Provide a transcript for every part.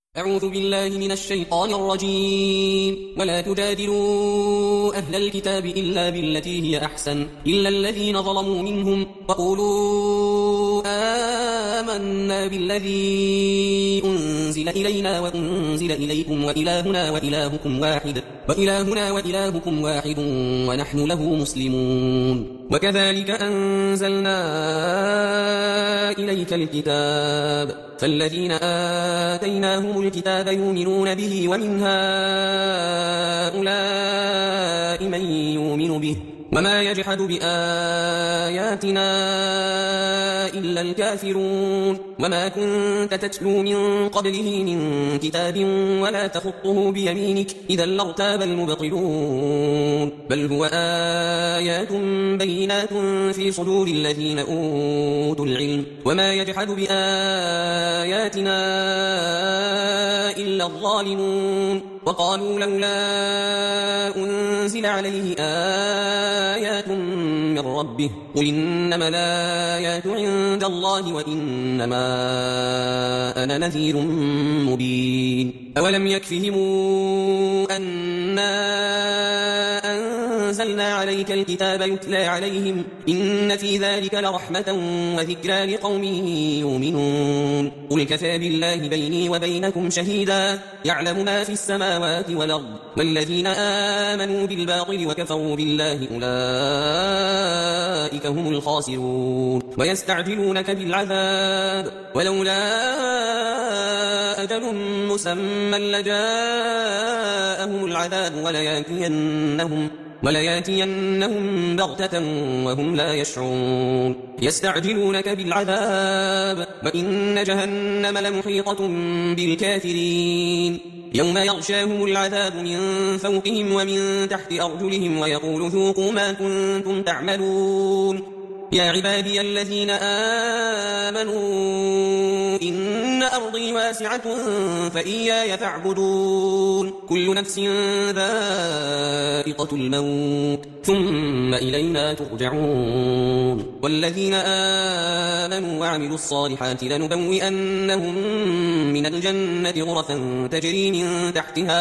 أعوذ بالله من الشيطان الرجيم. ولا تجادلوا أهل الكتاب إلا بالتي هي أحسن إلا الذين ظلموا منهم وقولوا آمنا بالذي أنزل إلينا وأنزل إليكم وإلهنا وإلهكم واحد ونحن له مسلمون. وكذلك أنزلنا إليك الكتاب فالذين آتيناهم الكتاب يؤمنون به ومن هؤلاء من يؤمن به وما يجحد بآياتنا إلا الكافرون. وما كنت تتلو من قبله من كتاب ولا تخطه بيمينك إذا لارتاب المبطلون. بل هو آيات بينات في صدور الذين أوتوا العلم وما يجحد بآياتنا إلا الظالمون. وقالوا لولا أنزل عليه آيات من ربه قل إنما الآيات عند الله وإنما أنا نذير مبين. أولم يكفهم أنا أنزلنا عليك الكتاب يتلى عليهم إن في ذلك لرحمة وذكرى لقوم يؤمنون. قل كفى بالله بيني وبينكم شهيدا يعلم ما في السماوات والأرض والذين آمنوا بالباطل وكفروا بالله أولئك هم الخاسرون. ويستعجلونك بالعذاب ولولا أجل مسمى لجاءهم العذاب ولياتينهم بغتة وهم لا يشعرون. يستعجلونك بالعذاب وإن جهنم لمحيطة بالكافرين يوم يغشاهم العذاب من فوقهم ومن تحت أرجلهم ويقول ذوقوا ما كنتم تعملون. يا عبادي الذين آمنوا إن أرضي واسعة فإياي فاعبدون. كل نفس ذائقة الموت ثم إلينا ترجعون. والذين آمنوا وعملوا الصالحات لنبوئنهم من الجنة غرفا تجري من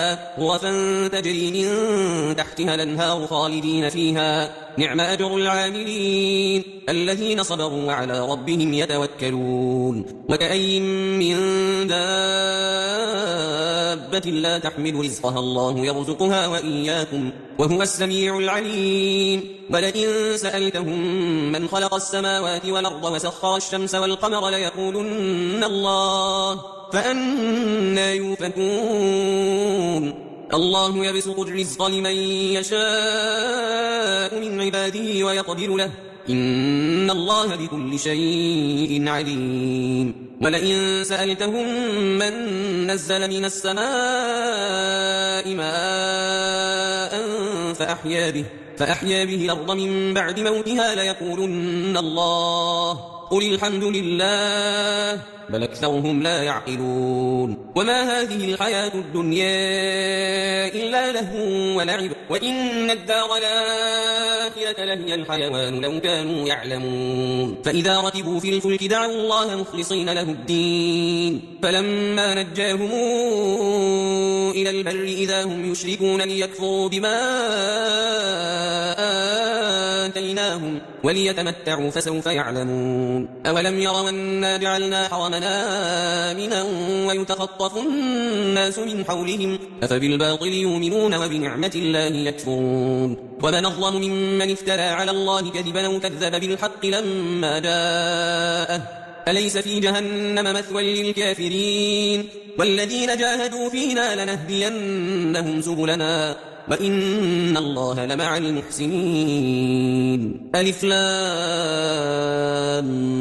تحتها الأنهار خالدين فيها نعم أجر العاملين الذين صبروا وعلى ربهم يتوكلون. وكأين من دابة لا تحمل رزقها الله يرزقها وإياكم وهو السميع العليم. ولئن سألتهم من خلق السماوات والأرض وسخر الشمس والقمر ليقولن الله فأنى يؤفكون. الله يبسط الرزق لمن يشاء من عباده ويقدر له إن الله بكل شيء عليم. ولئن سألتهم من نزل من السماء ماء فأحيا به الأرض من بعد موتها ليقولن الله قل الحمد لله بل أكثرهم لا يعقلون. وما هذه الحياة الدنيا إلا لهو ولعب وإن الدار الآخرة لهي الحيوان لو كانوا يعلمون. فإذا ركبوا في الفلك دعوا الله مخلصين له الدين فلما نجاهم إلى البر إذا هم يشركون ليكفروا بما آتيناهم وليتمتعوا فسوف يعلمون. أولم يروا أنا جعلنا حرمنا آمنا ويتخطف الناس من حولهم أفبالباطل يؤمنون وبنعمة الله يكفرون. ومن أظلم ممن افترى على الله كذبا أو كذب بالحق لما جاءه أليس في جهنم مثوى للكافرين. والذين جاهدوا فينا لنهدينهم سبلنا وإن الله لمع المحسنين. ألف لام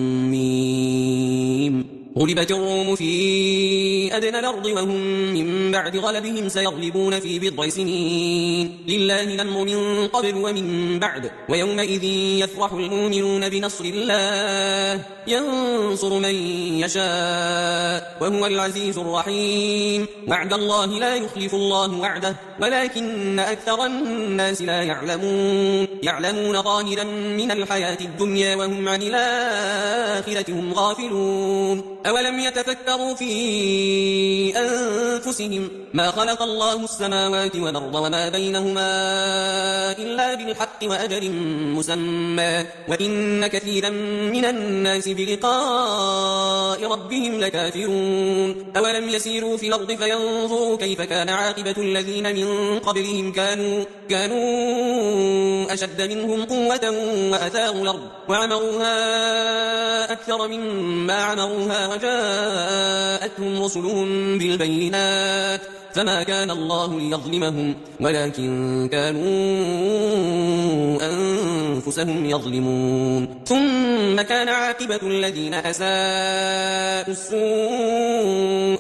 ميم. غلبت الروم في أدنى الأرض وهم من بعد غلبهم سيغلبون في بضع سنين لله الأمر من قبل ومن بعد ويومئذ يفرح المؤمنون بنصر الله ينصر من يشاء وهو العزيز الرحيم. وعد الله لا يخلف الله وعده ولكن أكثر الناس لا يعلمون ظاهرا من الحياة الدنيا وهم عن الآخرة هم غافلون. أولم يتفكروا في أنفسهم ما خلق الله السماوات والأرض وما بينهما إلا بالحق وأجل مسمى وإن كثيرا من الناس بلقاء ربهم لكافرون أولم يسيروا في الأرض فينظروا كيف كان عاقبة الذين من قبلهم كانوا أشد منهم قوة وأثاروا الأرض وعمروها أكثر مما عمروها وجاءتهم رسلهم بالبينات فما كان الله ليظلمهم ولكن كانوا أنفسهم يظلمون ثم كان عاقبة الذين أساءوا السوء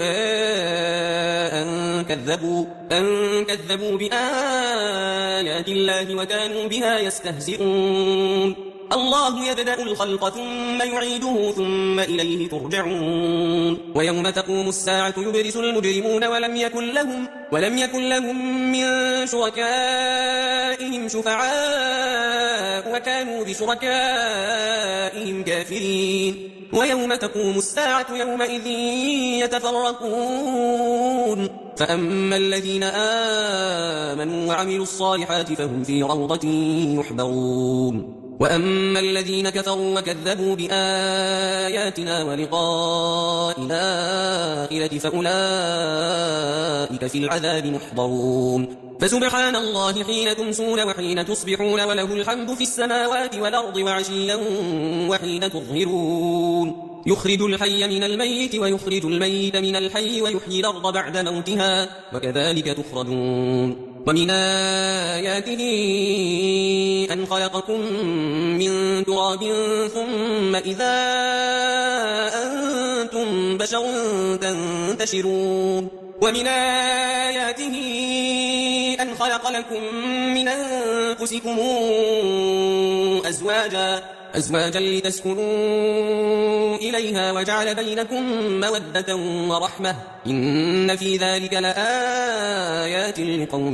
أن كذبوا بآيات الله وكانوا بها يستهزئون الله يبدأ الخلق ثم يعيده ثم إليه ترجعون ويوم تقوم الساعة يبرز المجرمون ولم يكن لهم من شركائهم شفعاء وكانوا بشركائهم كافرين ويوم تقوم الساعة يومئذ يتفرقون فأما الذين آمنوا وعملوا الصالحات فهم في روضة يحبرون وأما الذين كفروا وكذبوا بآياتنا ولقاء الآخرة فأولئك في العذاب محضرون فسبحان الله حين تمسون وحين تصبحون وله الحمد في السماوات والأرض وعشيا وحين تظهرون يخرج الحي من الميت ويخرج الميت من الحي ويحيي الأرض بعد موتها وكذلك تخرجون ومن آياته أن خلقكم من تراب ثم إذا أنتم بشر تنتشرون ومن آياته أن خلق لكم من أنفسكم أزواجا لتسكنوا إليها وجعل بينكم مودة ورحمة إن في ذلك لآيات لقوم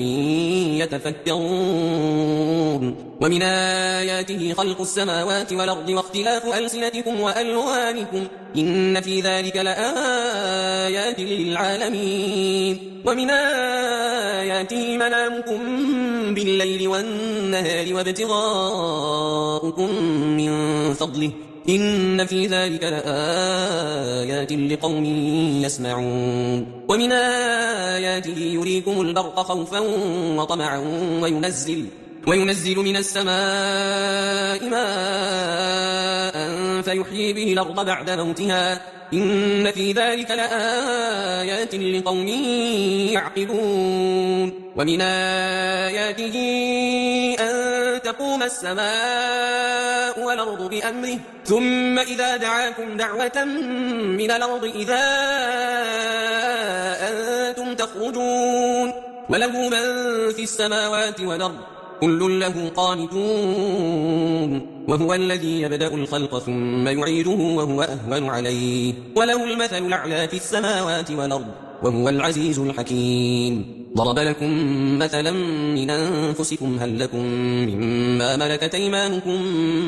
يتفكرون ومن آياته خلق السماوات والأرض واختلاف ألسنتكم وألوانكم إن في ذلك لآيات للعالمين ومن آياته منامكم بالليل والنهار وابتغاؤكم من فضله إن في ذلك لآيات لقوم يسمعون ومن آياته يريكم البرق خوفا وطمعا وينزل من السماء ماء فيحيي به الأرض بعد موتها إن في ذلك لآيات لقوم يعقلون ومن آياته أن تقوم السماء والأرض بأمره ثم إذا دعاكم دعوة من الأرض إذا أنتم تخرجون وله من في السماوات والأرض كل له قانتون وهو الذي يبدأ الخلق ثم يعيده وهو أهون عليه وله المثل الأعلى في السماوات والأرض وهو العزيز الحكيم ضرب لكم مثلا من أنفسكم هل لكم مما ملكت أيمانكم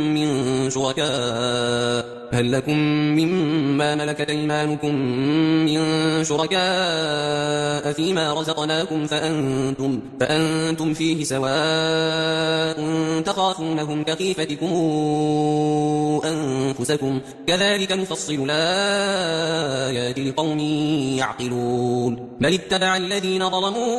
من شركاء فيما رزقناكم فأنتم فيه سواء تخافونهم كخيفتكم أنفسكم كذلك نفصل الآيات لقوم يعقلون بل اتبع الذين ظلموا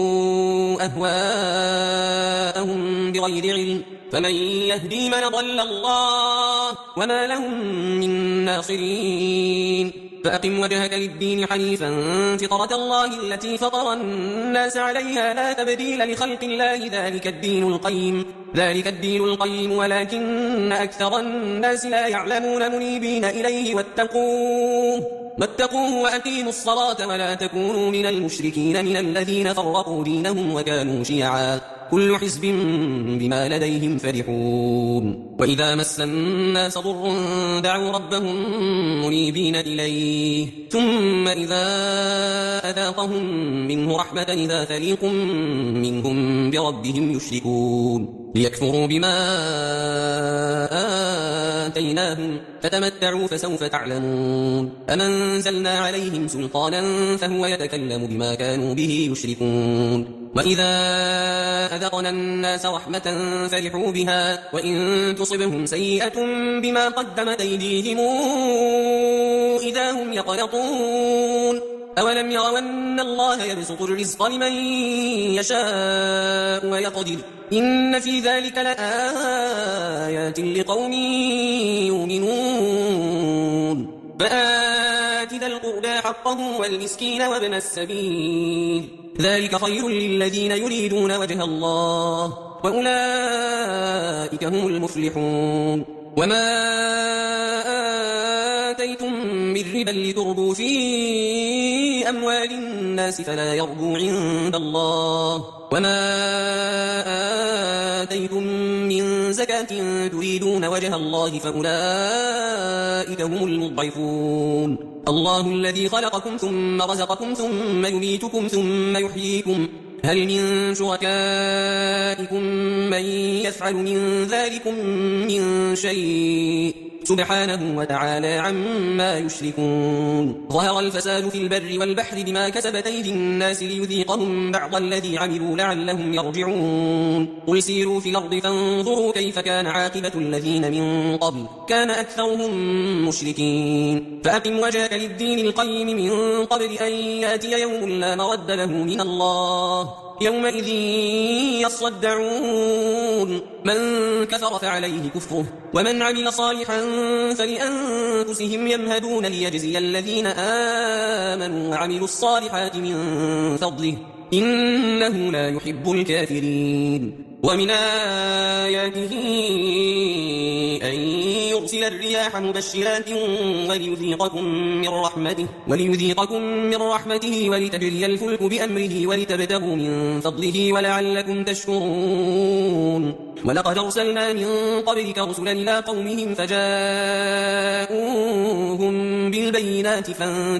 أهواءهم بغير علم فمن يهدي من ضل الله وما لهم من ناصرين فأقم وجهك للدين حنيفا فطرة الله التي فطر الناس عليها لا تبديل لخلق الله ذلك الدين القيم ولكن أكثر الناس لا يعلمون منيبين إليه واتقوه وأقيموا الصلاة ولا تكونوا من المشركين من الذين فرقوا دينهم وكانوا شيعا كل حزب بما لديهم فرحون وإذا مس الناس ضر دعوا ربهم منيبين إليه ثم إذا أذاقهم منه رحمة إذا فريق منهم بربهم يشركون ليكفروا بما آتيناهم فتمتعوا فسوف تعلمون أم أنزلنا عليهم سلطانا فهو يتكلم بما كانوا به يشركون وإذا أذقنا الناس رحمة فرحوا بها وإن تصبهم سيئة بما قدمت أيديهم إذا هم يقنطون أولم يروا أن الله يبسط الرزق لمن يشاء ويقدر إن في ذلك لآيات لقوم يؤمنون فآت ذا القربى حقه والمسكين وابن السبيل ذلك خير للذين يريدون وجه الله وأولئك هم المفلحون وما آتيتم من ربا لتربوا في أموال الناس فلا يربو عند الله وما آتيتم من زكاة تريدون وجه الله فأولئك هم المضعفون الله الذي خلقكم ثم رزقكم ثم يميتكم ثم يحييكم هل من شركائكم من يفعل من ذلكم من شيء سبحانه وتعالى عما يشركون ظهر الفساد في البر والبحر بما كسبت أيدي الناس ليذيقهم بعض الذي عملوا لعلهم يرجعون قل سيروا في الأرض فانظروا كيف كان عاقبة الذين من قبل كان أكثرهم مشركين فأقم وجهك للدين القيم من قبل أن يأتي يوم لا مرد له من الله يومئذ يصدعون من كفر فعليه كفره ومن عمل صالحا فلأنفسهم يمهدون ليجزي الذين آمنوا وعملوا الصالحات من فضله إنه لا يحب الكافرين ومن آياته أن يرسل الرياح مبشرات وليذيقكم من رحمته ولتجري الفلك بأمره ولتبتغوا من فضله ولعلكم تشكرون ولقد أرسلنا من قبلك رسلا إلى قومهم فجاءوهم بالبينات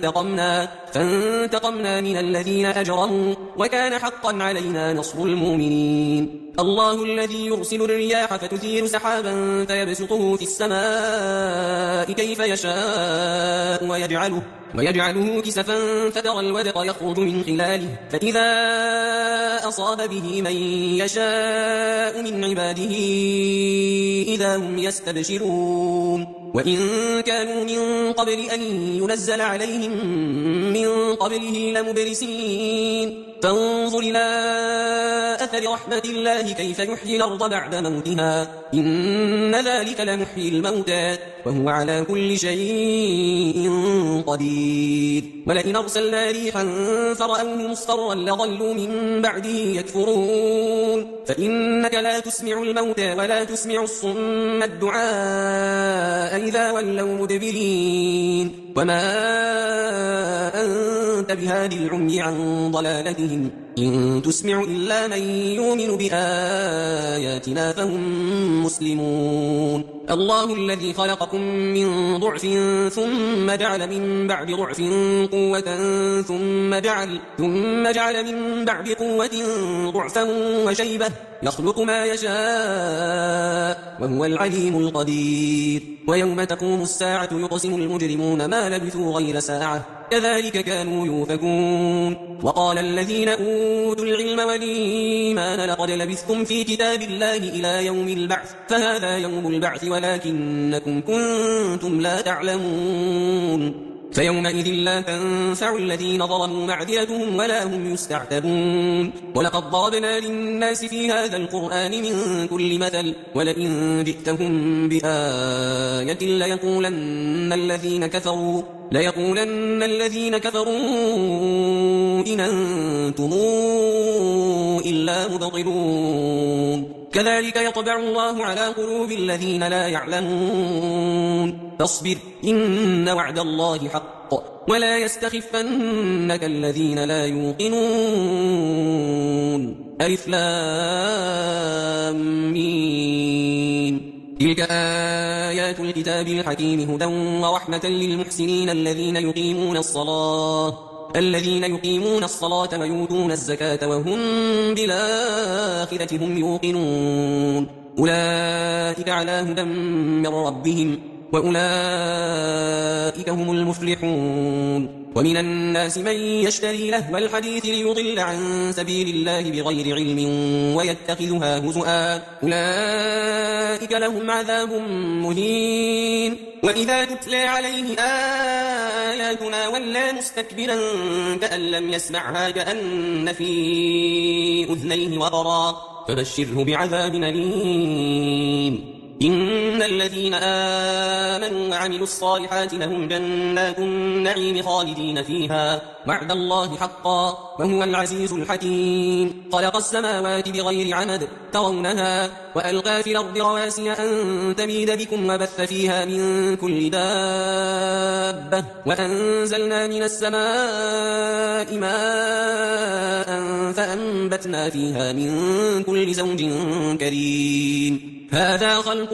فانتقمنا من الذين أجرموا وكان حقا علينا نصر المؤمنين الله الذي يرسل الرياح فتثير سحابا فيبسطه في السماء كيف يشاء ويجعله كسفا فترى الودق يخرج من خلاله فإذا أصاب به من يشاء من عباده إذا هم يستبشرون وإن كانوا من قبل أن ينزل عليهم من قبله لمبلسين فانظر إلى أثر رحمة الله كيف يحيي الأرض بعد موتها إن ذلك لمحيي الموتى وهو على كل شيء قدير ولئن أرسلنا ريحا فرأوه مصفرا لظلوا من بعده يكفرون فإنك لا تسمع الموتى ولا تسمع الصم الدعاء إذا ولوا مدبرين وما أنت بهادي العمي عن ضلالتهم إن تسمع إلا من يؤمن بآياتنا فهم مسلمون الله الذي خلقكم من ضعف ثم جعل من بعد ضعف قوة ثم جعل من بعد قوة ضعفا وشيبة يخلق ما يشاء وهو العليم القدير ويوم تقوم الساعة يقسم المجرمون ما لبثوا غير ساعة كذلك كانوا يؤفكون وقال الذين أوتوا العلم والإيمان لقد لبثتم في كتاب الله إلى يوم البعث فهذا يوم البعث ولكنكم كنتم لا تعلمون فيومئذ لا تنفع الذين ظلموا معذرتهم ولا هم يستعتبون ولقد ضربنا للناس في هذا القرآن من كل مثل ولئن جئتهم بآية ليقولن الذين كفروا إن أنتم إلا مبطلون كذلك يطبع الله على قلوب الذين لا يعلمون فاصبر إن وعد الله حق ولا يستخفنك الذين لا يوقنون ألف لام ميم تلك آيات الكتاب الحكيم هدى ورحمة للمحسنين الذين يقيمون الصلاة الذين يقيمون الصلاة ويؤتون الزكاة وهم بالآخرة هم يوقنون أولئك على هدى من ربهم وأولئك هم المفلحون ومن الناس من يشتري لهو الحديث ليضل عن سبيل الله بغير علم ويتخذها هزؤا أولئك لهم عذاب مهين وإذا تتلى عليه آياتنا ولى مستكبرا كأن لم يسمعها كأن في أذنيه وقرا فبشره بعذاب أليم إن الذين آمنوا وعملوا الصالحات لهم جنات النعيم خالدين فيها وعد الله حقا وهو العزيز الحكيم خلق السماوات بغير عمد ترونها وألقى في الأرض رواسي أن تميد بكم وبث فيها من كل دابة وأنزلنا من السماء ماء فأنبتنا فيها من كل زوج كريم هذا خلق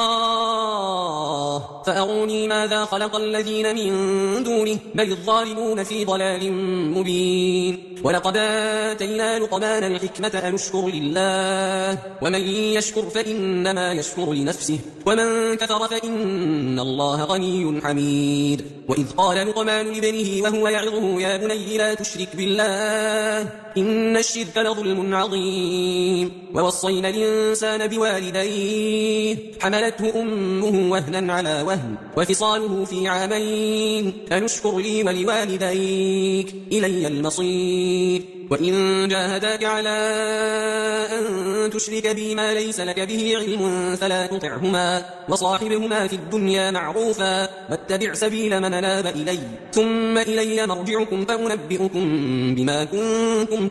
الله فأروني ماذا خلق الذين من دونه بل الظالمون في ضلال مبين ولقد آتينا لقمان الحكمة أن اشكر لله ومن يشكر فإنما يشكر لنفسه ومن كفر فإن الله غني حميد وإذ قال لقمان لابنه وهو يعظه يا بني لا تشرك بالله إن الشرك لظلم عظيم ووصينا الإنسان بوالديه حملته أمه وهنا على وهن وفصاله في عامين أن اشكر لي ولوالديك إلي المصير وإن جاهداك على أن تشرك بي ما ليس لك به علم فلا تطعهما وصاحبهما في الدنيا معروفا واتبع سبيل من أناب إلي ثم إلي مرجعكم فأنبئكم بما كنتم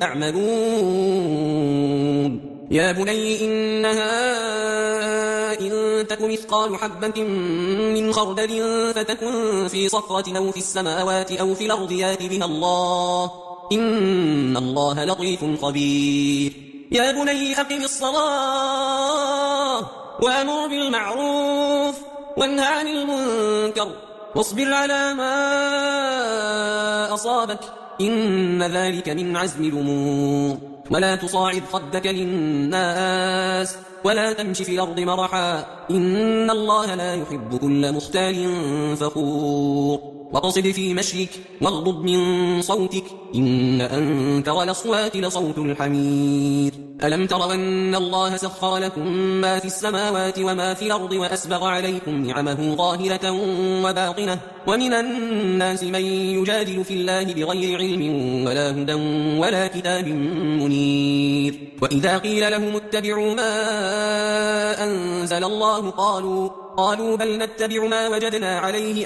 تعملون يا بني إنها إن تك مثقال حبة من خردل فتكن في صخرة أو في السماوات أو في الأرض يأت بها الله إن الله لطيف خبير يا بني أقم الصلاة وأمر بالمعروف وانه عن المنكر واصبر على ما أصابك إن ذلك من عزم الأمور ولا تصاعد خدك للناس ولا تمش في الأرض مرحا إن الله لا يحب كل مختال فخور واقصد في مشيك واغضض من صوتك إن أنكر الأصوات لصوت الحمير ألم تروا أن الله سخر لكم ما في السماوات وما في الأرض وأسبغ عليكم نعمه ظاهرة وباطنة ومن الناس من يجادل في الله بغير علم ولا هدى ولا كتاب منير وإذا قيل لهم اتبعوا ما أنزل الله قالوا بل نتبع ما وجدنا عليه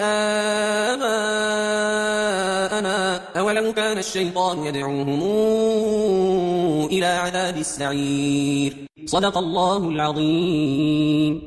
آباءنا أولو كان الشيطان يدعوهم إلى عذاب السعير صدق الله العظيم.